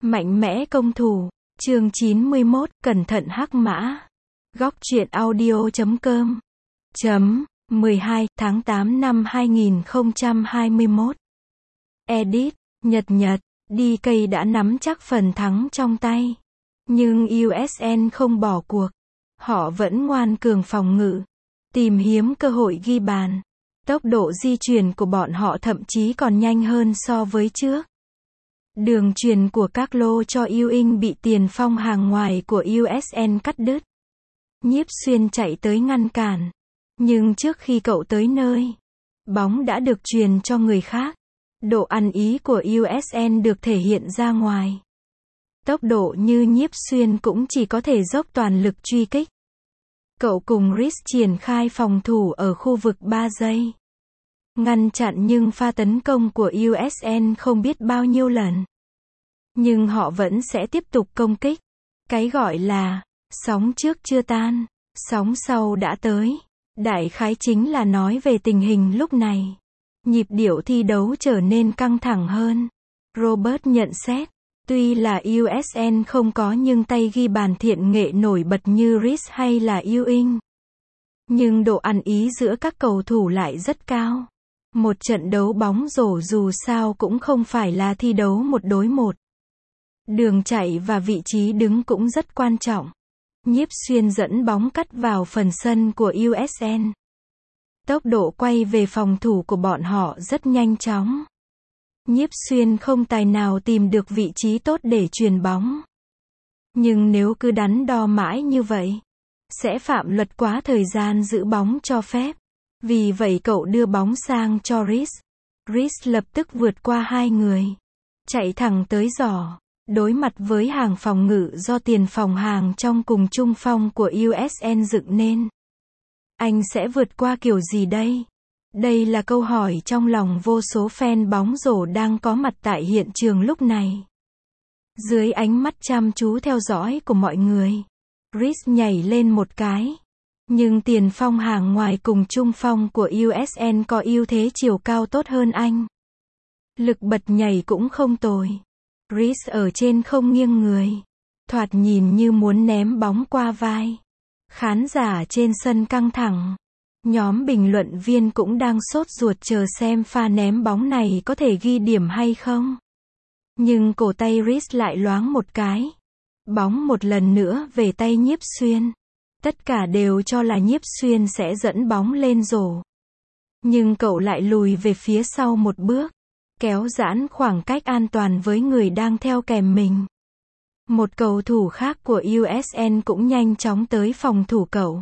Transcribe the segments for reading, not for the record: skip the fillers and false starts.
Mạnh mẽ công thủ. Chương 91, cẩn thận hắc mã. Góc truyện audio.com 12 tháng 8 năm 2021. Edit, Nhật, DK đã nắm chắc phần thắng trong tay. Nhưng USN không bỏ cuộc. Họ vẫn ngoan cường phòng ngự, tìm hiếm cơ hội ghi bàn. Tốc độ di chuyển của bọn họ thậm chí còn nhanh hơn so với trước. Đường chuyền của các lô cho Ewing bị tiền phong hàng ngoài của USN cắt đứt. Nhiếp Xuyên chạy tới ngăn cản. Nhưng trước khi cậu tới nơi, bóng đã được chuyền cho người khác. Độ ăn ý của USN được thể hiện ra ngoài. Tốc độ như Nhiếp Xuyên cũng chỉ có thể dốc toàn lực truy kích. Cậu cùng Rhys triển khai phòng thủ ở khu vực 3 giây. Ngăn chặn nhưng pha tấn công của USN không biết bao nhiêu lần. Nhưng họ vẫn sẽ tiếp tục công kích. Cái gọi là sóng trước chưa tan, sóng sau đã tới. Đại khái chính là nói về tình hình lúc này. Nhịp điệu thi đấu trở nên căng thẳng hơn. Robert nhận xét, tuy là USN không có nhưng tay ghi bàn thiện nghệ nổi bật như Rhys hay là Ewing. Nhưng độ ăn ý giữa các cầu thủ lại rất cao. Một trận đấu bóng rổ dù sao cũng không phải là thi đấu 1 đối 1. Đường chạy và vị trí đứng cũng rất quan trọng. Nhiếp Xuyên dẫn bóng cắt vào phần sân của USN. Tốc độ quay về phòng thủ của bọn họ rất nhanh chóng. Nhiếp Xuyên không tài nào tìm được vị trí tốt để chuyền bóng. Nhưng nếu cứ đắn đo mãi như vậy, sẽ phạm luật quá thời gian giữ bóng cho phép. Vì vậy cậu đưa bóng sang cho Rhys. Rhys lập tức vượt qua hai người, chạy thẳng tới giỏ. Đối mặt với hàng phòng ngự do tiền phòng hàng trong cùng trung phong của USN dựng nên. Anh sẽ vượt qua kiểu gì đây? Đây là câu hỏi trong lòng vô số fan bóng rổ đang có mặt tại hiện trường lúc này. Dưới ánh mắt chăm chú theo dõi của mọi người, Rhys nhảy lên một cái. Nhưng tiền phong hàng ngoài cùng trung phong của USN có ưu thế chiều cao tốt hơn anh. Lực bật nhảy cũng không tồi. Rhys ở trên không nghiêng người, thoạt nhìn như muốn ném bóng qua vai. Khán giả trên sân căng thẳng. Nhóm bình luận viên cũng đang sốt ruột chờ xem pha ném bóng này có thể ghi điểm hay không. Nhưng cổ tay Rhys lại loáng một cái. Bóng một lần nữa về tay Nhiếp Xuyên. Tất cả đều cho là Nhiếp Xuyên sẽ dẫn bóng lên rổ. Nhưng cậu lại lùi về phía sau một bước, kéo giãn khoảng cách an toàn với người đang theo kèm mình. Một cầu thủ khác của USN cũng nhanh chóng tới phòng thủ cậu.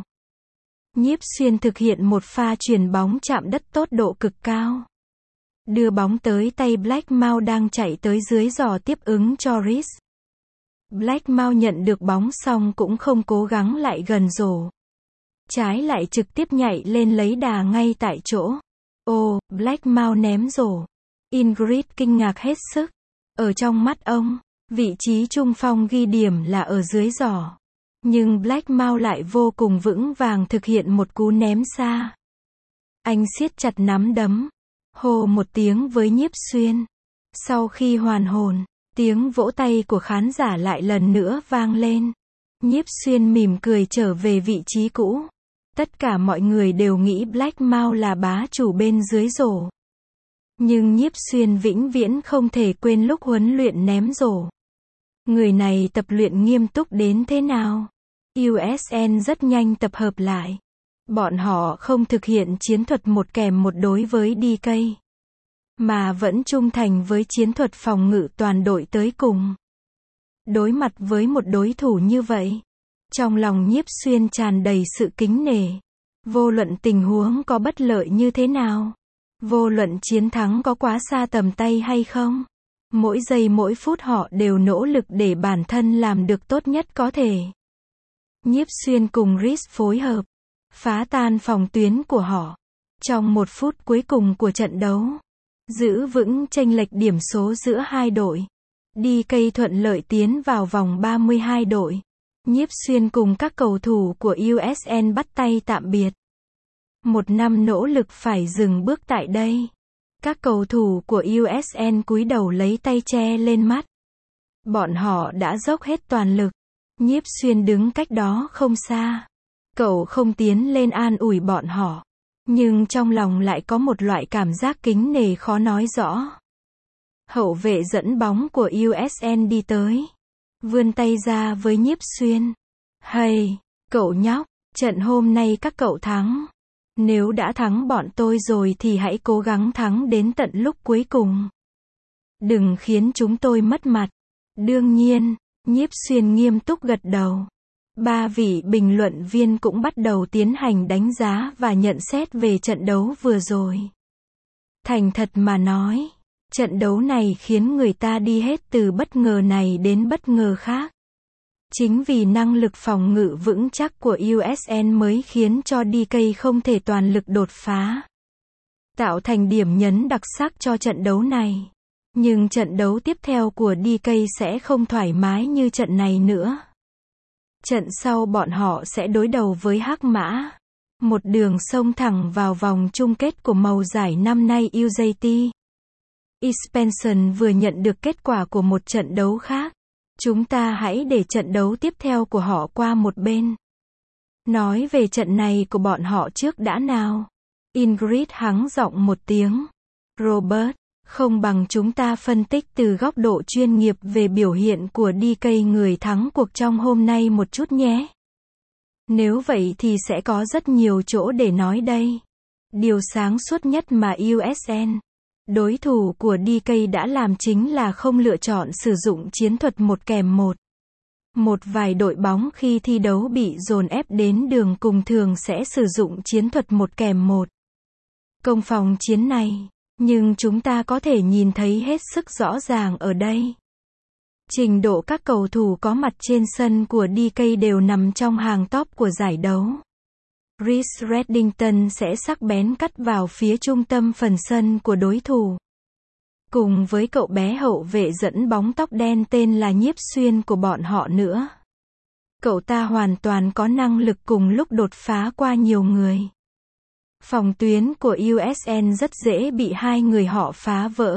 Nhiếp Xuyên thực hiện một pha chuyền bóng chạm đất tốt độ cực cao. Đưa bóng tới tay Blackmouth đang chạy tới dưới giỏ tiếp ứng cho Rhys. Blackmouth nhận được bóng xong cũng không cố gắng lại gần rổ. Trái lại trực tiếp nhảy lên lấy đà ngay tại chỗ. Blackmouth ném rổ. Ingrid kinh ngạc hết sức. Ở trong mắt ông, vị trí trung phong ghi điểm là ở dưới giỏ. Nhưng Blackmouth lại vô cùng vững vàng thực hiện một cú ném xa. Anh siết chặt nắm đấm, hô một tiếng với Nhiếp Xuyên. Sau khi hoàn hồn, tiếng vỗ tay của khán giả lại lần nữa vang lên. Nhiếp Xuyên mỉm cười trở về vị trí cũ. Tất cả mọi người đều nghĩ Blackmouth là bá chủ bên dưới rổ. Nhưng Nhiếp Xuyên vĩnh viễn không thể quên lúc huấn luyện ném rổ. Người này tập luyện nghiêm túc đến thế nào? USN rất nhanh tập hợp lại. Bọn họ không thực hiện chiến thuật một kèm một đối với DK, mà vẫn trung thành với chiến thuật phòng ngự toàn đội tới cùng. Đối mặt với một đối thủ như vậy, trong lòng Nhiếp Xuyên tràn đầy sự kính nể. Vô luận tình huống có bất lợi như thế nào, vô luận chiến thắng có quá xa tầm tay hay không, mỗi giây mỗi phút họ đều nỗ lực để bản thân làm được tốt nhất có thể. Nhiếp Xuyên cùng Rhys phối hợp, phá tan phòng tuyến của họ. Trong 1 phút cuối cùng của trận đấu, giữ vững chênh lệch điểm số giữa hai đội. DK thuận lợi tiến vào vòng 32 đội. Nhiếp Xuyên cùng các cầu thủ của USN bắt tay tạm biệt. 1 năm nỗ lực phải dừng bước tại đây. Các cầu thủ của USN cúi đầu lấy tay che lên mắt. Bọn họ đã dốc hết toàn lực. Nhiếp Xuyên đứng cách đó không xa. Cậu không tiến lên an ủi bọn họ. Nhưng trong lòng lại có một loại cảm giác kính nể khó nói rõ. Hậu vệ dẫn bóng của USN đi tới. Vươn tay ra với Nhiếp Xuyên. Hay, cậu nhóc, trận hôm nay các cậu thắng. Nếu đã thắng bọn tôi rồi thì hãy cố gắng thắng đến tận lúc cuối cùng. Đừng khiến chúng tôi mất mặt. Đương nhiên, Nhiếp Xuyên nghiêm túc gật đầu. 3 vị bình luận viên cũng bắt đầu tiến hành đánh giá và nhận xét về trận đấu vừa rồi. Thành thật mà nói, trận đấu này khiến người ta đi hết từ bất ngờ này đến bất ngờ khác. Chính vì năng lực phòng ngự vững chắc của USN mới khiến cho DK không thể toàn lực đột phá, tạo thành điểm nhấn đặc sắc cho trận đấu này. Nhưng trận đấu tiếp theo của DK sẽ không thoải mái như trận này nữa. Trận sau bọn họ sẽ đối đầu với Hắc Mã. Một đường xông thẳng vào vòng chung kết của màu giải năm nay UJT. Expansion vừa nhận được kết quả của một trận đấu khác. Chúng ta hãy để trận đấu tiếp theo của họ qua một bên. Nói về trận này của bọn họ trước đã nào. Ingrid hắng giọng một tiếng. Robert, không bằng chúng ta phân tích từ góc độ chuyên nghiệp về biểu hiện của DK người thắng cuộc trong hôm nay một chút nhé. Nếu vậy thì sẽ có rất nhiều chỗ để nói đây. Điều sáng suốt nhất mà USN, đối thủ của DK đã làm chính là không lựa chọn sử dụng chiến thuật 1-1. Một vài đội bóng khi thi đấu bị dồn ép đến đường cùng thường sẽ sử dụng chiến thuật 1-1. Công phòng chiến này, nhưng chúng ta có thể nhìn thấy hết sức rõ ràng ở đây. Trình độ các cầu thủ có mặt trên sân của DK đều nằm trong hàng top của giải đấu. Reece Reddington sẽ sắc bén cắt vào phía trung tâm phần sân của đối thủ. Cùng với cậu bé hậu vệ dẫn bóng tóc đen tên là Nhiếp Xuyên của bọn họ nữa. Cậu ta hoàn toàn có năng lực cùng lúc đột phá qua nhiều người. Phòng tuyến của USN rất dễ bị hai người họ phá vỡ.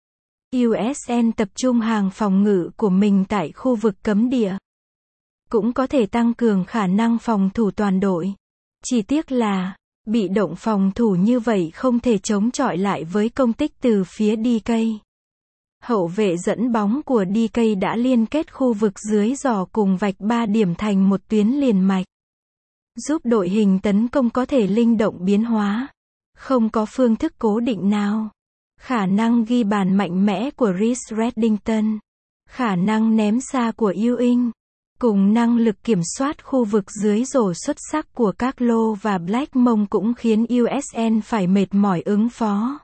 USN tập trung hàng phòng ngự của mình tại khu vực cấm địa. Cũng có thể tăng cường khả năng phòng thủ toàn đội. Chỉ tiếc là, bị động phòng thủ như vậy không thể chống chọi lại với công kích từ phía DK. Hậu vệ dẫn bóng của DK đã liên kết khu vực dưới giỏ cùng vạch 3 điểm thành một tuyến liền mạch. Giúp đội hình tấn công có thể linh động biến hóa. Không có phương thức cố định nào. Khả năng ghi bàn mạnh mẽ của Reece Reddington. Khả năng ném xa của Ewing. Cùng năng lực kiểm soát khu vực dưới rổ xuất sắc của Carlo và Blackmon cũng khiến USN phải mệt mỏi ứng phó.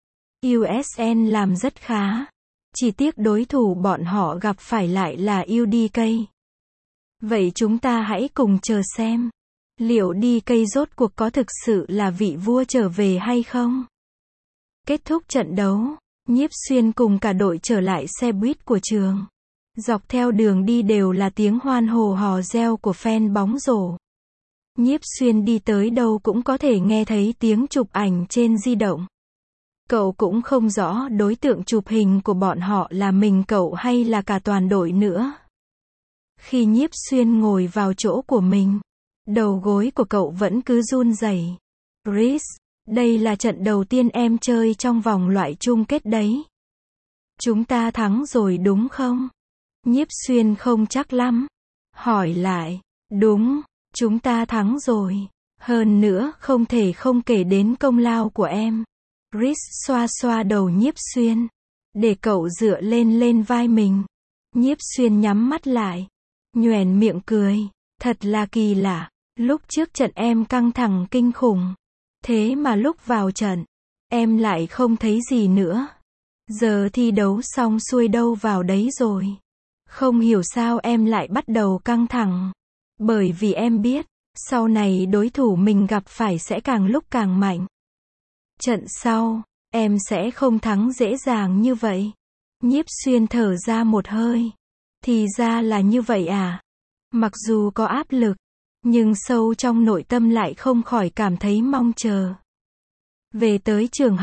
USN làm rất khá. Chỉ tiếc đối thủ bọn họ gặp phải lại là UDK. Vậy chúng ta hãy cùng chờ xem. Liệu DK rốt cuộc có thực sự là vị vua trở về hay không? Kết thúc trận đấu, Nhiếp Xuyên cùng cả đội trở lại xe buýt của trường. Dọc theo đường đi đều là tiếng hoan hô hò reo của fan bóng rổ. Nhiếp Xuyên đi tới đâu cũng có thể nghe thấy tiếng chụp ảnh trên di động. Cậu cũng không rõ đối tượng chụp hình của bọn họ là mình cậu hay là cả toàn đội nữa. Khi Nhiếp Xuyên ngồi vào chỗ của mình, đầu gối của cậu vẫn cứ run rẩy. Reece, đây là trận đầu tiên em chơi trong vòng loại chung kết đấy. Chúng ta thắng rồi đúng không? Nhiếp Xuyên không chắc lắm. Hỏi lại, đúng, chúng ta thắng rồi. Hơn nữa không thể không kể đến công lao của em. Reece xoa xoa đầu Nhiếp Xuyên, để cậu dựa lên vai mình. Nhiếp Xuyên nhắm mắt lại, nhoẻn miệng cười. Thật là kỳ lạ, lúc trước trận em căng thẳng kinh khủng. Thế mà lúc vào trận, em lại không thấy gì nữa. Giờ thi đấu xong xuôi đâu vào đấy rồi. Không hiểu sao em lại bắt đầu căng thẳng. Bởi vì em biết, sau này đối thủ mình gặp phải sẽ càng lúc càng mạnh. Trận sau, em sẽ không thắng dễ dàng như vậy. Nhiếp Xuyên thở ra một hơi. Thì ra là như vậy à? Mặc dù có áp lực, nhưng sâu trong nội tâm lại không khỏi cảm thấy mong chờ. Về tới trường học,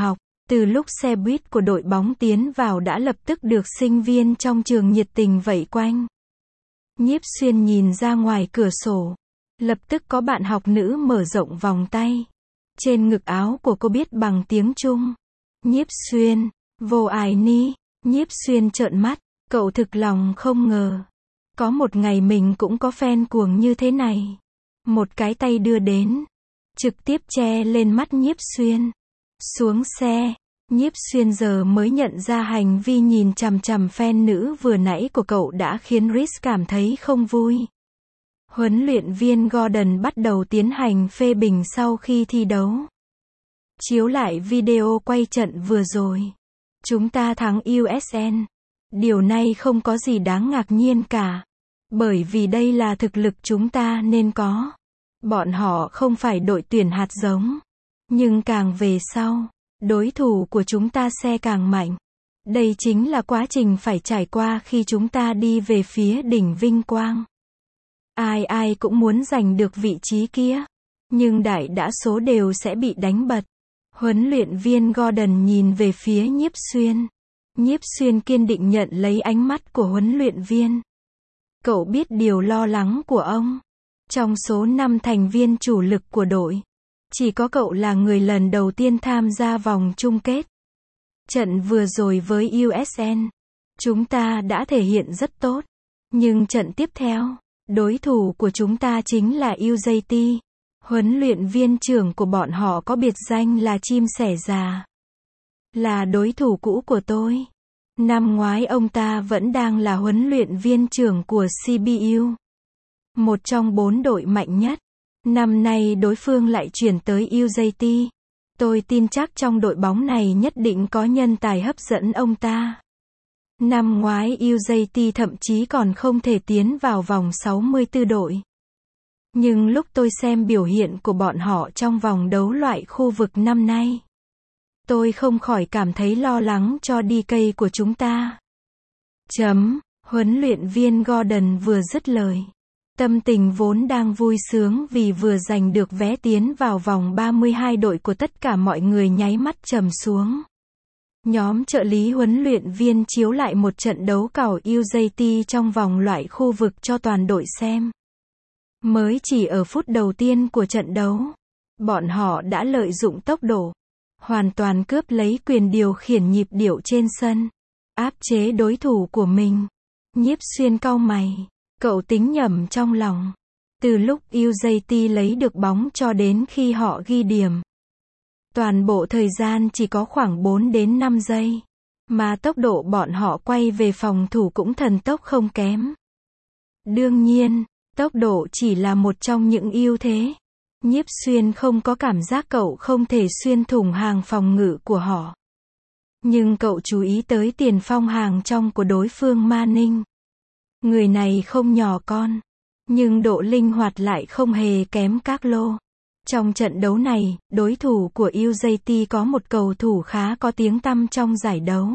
Từ lúc xe buýt của đội bóng tiến vào đã lập tức được sinh viên trong trường nhiệt tình vây quanh. Nhiếp Xuyên nhìn ra ngoài cửa sổ. Lập tức có bạn học nữ mở rộng vòng tay. Trên ngực áo của cô viết bằng tiếng Trung. Nhiếp Xuyên, vô ai ni. Nhiếp Xuyên trợn mắt, cậu thực lòng không ngờ. Có một ngày mình cũng có fan cuồng như thế này. Một cái tay đưa đến. Trực tiếp che lên mắt Nhiếp Xuyên. Xuống xe. Nhiếp Xuyên giờ mới nhận ra hành vi nhìn chằm chằm fan nữ vừa nãy của cậu đã khiến Rhys cảm thấy không vui. Huấn luyện viên Gordon bắt đầu tiến hành phê bình sau khi thi đấu. Chiếu lại video quay trận vừa rồi. Chúng ta thắng USN. Điều này không có gì đáng ngạc nhiên cả. Bởi vì đây là thực lực chúng ta nên có. Bọn họ không phải đội tuyển hạt giống. Nhưng càng về sau, đối thủ của chúng ta sẽ càng mạnh. Đây chính là quá trình phải trải qua khi chúng ta đi về phía đỉnh vinh quang. Ai ai cũng muốn giành được vị trí kia. Nhưng đại đa số đều sẽ bị đánh bật. Huấn luyện viên Gordon nhìn về phía Nhiếp Xuyên. Nhiếp Xuyên kiên định nhận lấy ánh mắt của huấn luyện viên. Cậu biết điều lo lắng của ông. Trong số 5 thành viên chủ lực của đội, chỉ có cậu là người lần đầu tiên tham gia vòng chung kết. Trận vừa rồi với USN, chúng ta đã thể hiện rất tốt. Nhưng trận tiếp theo, đối thủ của chúng ta chính là UJT. Huấn luyện viên trưởng của bọn họ có biệt danh là chim sẻ già. Là đối thủ cũ của tôi. Năm ngoái ông ta vẫn đang là huấn luyện viên trưởng của CBU. Một trong 4 đội mạnh nhất. Năm nay đối phương lại chuyển tới UJT. Tôi tin chắc trong đội bóng này nhất định có nhân tài hấp dẫn ông ta. Năm ngoái UJT thậm chí còn không thể tiến vào vòng 64 đội. Nhưng lúc tôi xem biểu hiện của bọn họ trong vòng đấu loại khu vực năm nay, tôi không khỏi cảm thấy lo lắng cho DK của chúng ta. Huấn luyện viên Gordon vừa dứt lời. Tâm tình vốn đang vui sướng vì vừa giành được vé tiến vào vòng 32 đội của tất cả mọi người nháy mắt trầm xuống. Nhóm trợ lý huấn luyện viên chiếu lại một trận đấu cào UJT trong vòng loại khu vực cho toàn đội xem. Mới chỉ ở phút đầu tiên của trận đấu, bọn họ đã lợi dụng tốc độ, hoàn toàn cướp lấy quyền điều khiển nhịp điệu trên sân, áp chế đối thủ của mình. Nhiếp Xuyên cau mày, cậu tính nhầm trong lòng. Từ lúc UJT lấy được bóng cho đến khi họ ghi điểm, toàn bộ thời gian chỉ có khoảng 4 đến 5 giây. Mà tốc độ bọn họ quay về phòng thủ cũng thần tốc không kém. Đương nhiên, tốc độ chỉ là một trong những ưu thế. Nhiếp Xuyên không có cảm giác cậu không thể xuyên thủng hàng phòng ngự của họ. Nhưng cậu chú ý tới tiền phong hàng trong của đối phương Manning. Người này không nhỏ con, nhưng độ linh hoạt lại không hề kém các lô. Trong trận đấu này, đối thủ của UJT có một cầu thủ khá có tiếng tăm trong giải đấu.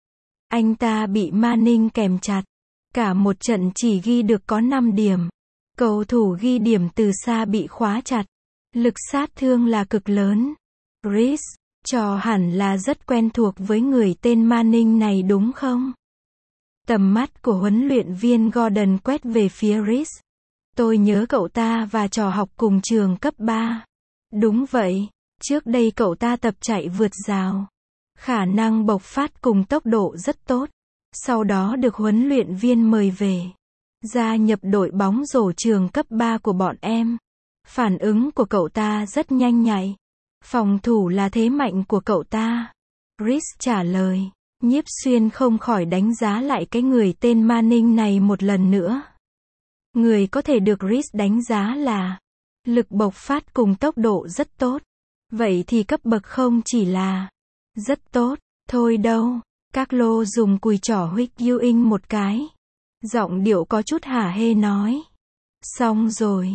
Anh ta bị Manning kèm chặt. Cả một trận chỉ ghi được có 5 điểm. Cầu thủ ghi điểm từ xa bị khóa chặt. Lực sát thương là cực lớn. Rhys, trò hẳn là rất quen thuộc với người tên Manning này đúng không? Tầm mắt của huấn luyện viên Gordon quét về phía Rhys. Tôi nhớ cậu ta và trò học cùng trường cấp 3. Đúng vậy, trước đây cậu ta tập chạy vượt rào. Khả năng bộc phát cùng tốc độ rất tốt. Sau đó được huấn luyện viên mời về. Gia nhập đội bóng rổ trường cấp 3 của bọn em. Phản ứng của cậu ta rất nhanh nhạy. Phòng thủ là thế mạnh của cậu ta. Rhys trả lời. Nhiếp Xuyên không khỏi đánh giá lại cái người tên Manning này một lần nữa. Người có thể được Rhys đánh giá là lực bộc phát cùng tốc độ rất tốt. Vậy thì cấp bậc không chỉ là rất tốt thôi đâu. Các lô dùng cùi trỏ huých Ewing một cái. Giọng điệu có chút hả hê nói. Xong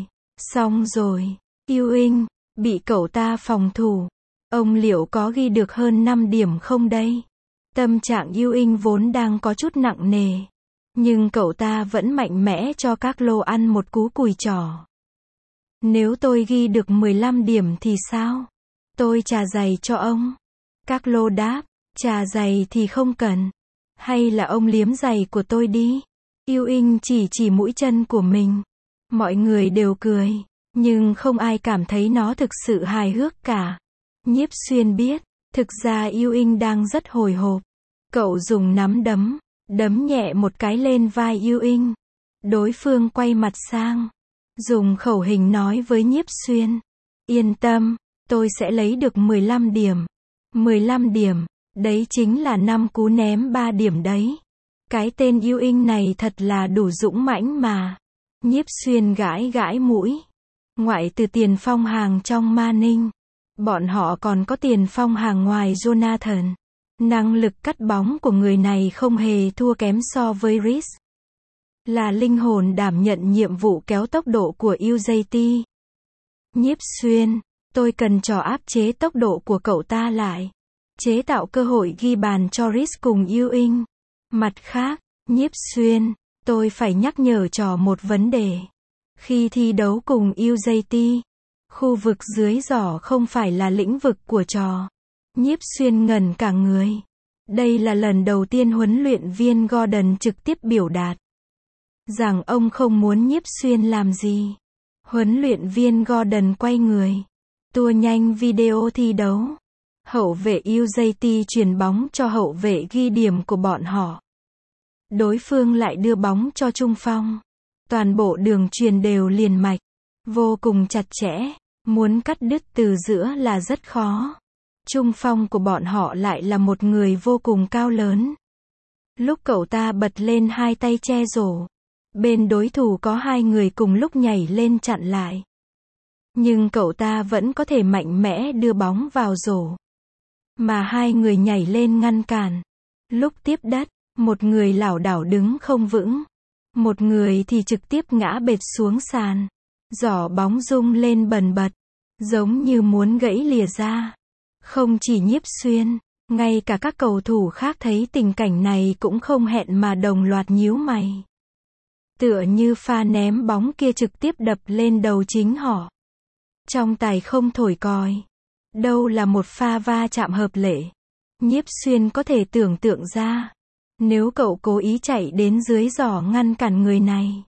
rồi. Ewing, bị cậu ta phòng thủ. Ông liệu có ghi được hơn 5 điểm không đây? Tâm trạng Ewing vốn đang có chút nặng nề. Nhưng cậu ta vẫn mạnh mẽ cho các lô ăn một cú cùi trỏ. Nếu tôi ghi được 15 điểm thì sao? Tôi trả giày cho ông. Các lô đáp, trà giày thì không cần. Hay là ông liếm giày của tôi đi. Yêu Inh chỉ mũi chân của mình. Mọi người đều cười, nhưng không ai cảm thấy nó thực sự hài hước cả. Nhiếp Xuyên biết, thực ra Yêu Inh đang rất hồi hộp. Cậu dùng nắm đấm nhẹ một cái lên vai Yêu Inh. Đối phương quay mặt sang, dùng khẩu hình nói với Nhiếp Xuyên. Yên tâm, tôi sẽ lấy được 15 điểm. 15 điểm, đấy chính là 5 cú ném 3 điểm đấy. Cái tên Yêu Inh này thật là đủ dũng mãnh mà. Nhiếp Xuyên gãi mũi. Ngoại trừ tiền phong hàng trong Ma Ninh, bọn họ còn có tiền phong hàng ngoài Jonathan. Năng lực cắt bóng của người này không hề thua kém so với Rhys. Là linh hồn đảm nhận nhiệm vụ kéo tốc độ của UJT. Nhiếp Xuyên, tôi cần trò áp chế tốc độ của cậu ta lại. Chế tạo cơ hội ghi bàn cho Rhys cùng Yêu Inh. Mặt khác, Nhiếp Xuyên, tôi phải nhắc nhở trò một vấn đề. Khi thi đấu cùng UJT, khu vực dưới giỏ không phải là lĩnh vực của trò. Nhiếp Xuyên ngẩn cả người. Đây là lần đầu tiên huấn luyện viên Gordon trực tiếp biểu đạt rằng ông không muốn Nhiếp Xuyên làm gì. Huấn luyện viên Gordon quay người, tua nhanh video thi đấu. Hậu vệ UJT chuyền bóng cho hậu vệ ghi điểm của bọn họ. Đối phương lại đưa bóng cho trung phong. Toàn bộ đường chuyền đều liền mạch, vô cùng chặt chẽ, muốn cắt đứt từ giữa là rất khó. Trung phong của bọn họ lại là một người vô cùng cao lớn. Lúc cậu ta bật lên hai tay che rổ, bên đối thủ có hai người cùng lúc nhảy lên chặn lại. Nhưng cậu ta vẫn có thể mạnh mẽ đưa bóng vào rổ. Mà hai người nhảy lên ngăn cản. Lúc tiếp đất, một người lảo đảo đứng không vững. Một người thì trực tiếp ngã bệt xuống sàn. Giỏ bóng rung lên bần bật, giống như muốn gãy lìa ra. Không chỉ Nhiếp Xuyên, ngay cả các cầu thủ khác thấy tình cảnh này cũng không hẹn mà đồng loạt nhíu mày. Tựa như pha ném bóng kia trực tiếp đập lên đầu chính họ. Trọng tài không thổi còi. Đâu là một pha va chạm hợp lệ. Nhiếp Xuyên có thể tưởng tượng ra, nếu cậu cố ý chạy đến dưới giỏ ngăn cản người này,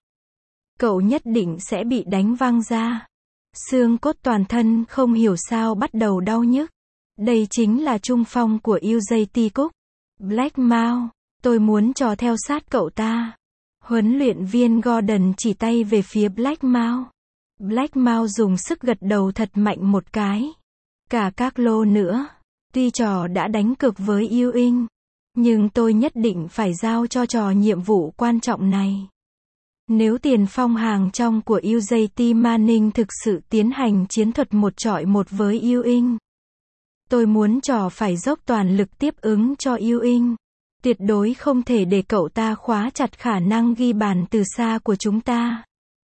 cậu nhất định sẽ bị đánh văng ra. Xương cốt toàn thân không hiểu sao bắt đầu đau nhức. Đây chính là trung phong của UJT Cúc. Black Mao, tôi muốn trò theo sát cậu ta. Huấn luyện viên Gordon chỉ tay về phía Black Mao. Black Mao dùng sức gật đầu thật mạnh một cái. Cả các lô nữa. Tuy trò đã đánh cược với Yêu Inh, nhưng tôi nhất định phải giao cho trò nhiệm vụ quan trọng này. Nếu tiền phong hàng trong của UJT Manning thực sự tiến hành chiến thuật một chọi một với Yêu Inh, tôi muốn trò phải dốc toàn lực tiếp ứng cho Yêu Inh. Tuyệt đối không thể để cậu ta khóa chặt khả năng ghi bàn từ xa của chúng ta.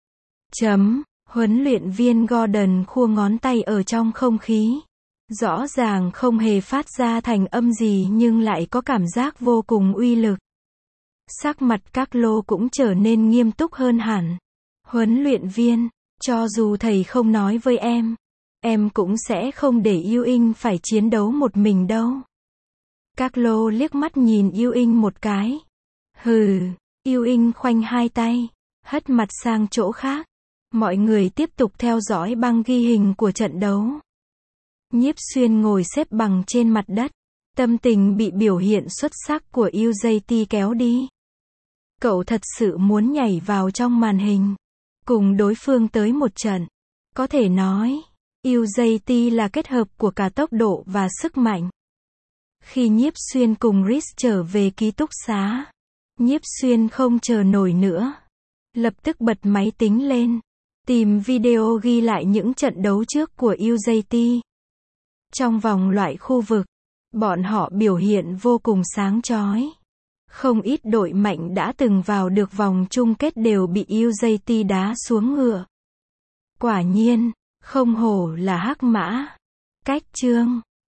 Huấn luyện viên Gordon khua ngón tay ở trong không khí. Rõ ràng không hề phát ra thành âm gì nhưng lại có cảm giác vô cùng uy lực. Sắc mặt các lô cũng trở nên nghiêm túc hơn hẳn. Huấn luyện viên, cho dù thầy không nói với em cũng sẽ không để Yêu Inh phải chiến đấu một mình đâu. Các lô liếc mắt nhìn Yêu Inh một cái. Hừ, Yêu Inh khoanh hai tay, hất mặt sang chỗ khác. Mọi người tiếp tục theo dõi băng ghi hình của trận đấu. Nhiếp Xuyên ngồi xếp bằng trên mặt đất. Tâm tình bị biểu hiện xuất sắc của UJT kéo đi. Cậu thật sự muốn nhảy vào trong màn hình, cùng đối phương tới một trận. Có thể nói, UJT là kết hợp của cả tốc độ và sức mạnh. Khi Nhiếp Xuyên cùng Rhys trở về ký túc xá, Nhiếp Xuyên không chờ nổi nữa. Lập tức bật máy tính lên, tìm video ghi lại những trận đấu trước của UJT. Trong vòng loại khu vực, bọn họ biểu hiện vô cùng sáng chói. Không ít đội mạnh đã từng vào được vòng chung kết đều bị UJT đá xuống ngựa. Quả nhiên, không hổ là hắc mã. Cách chương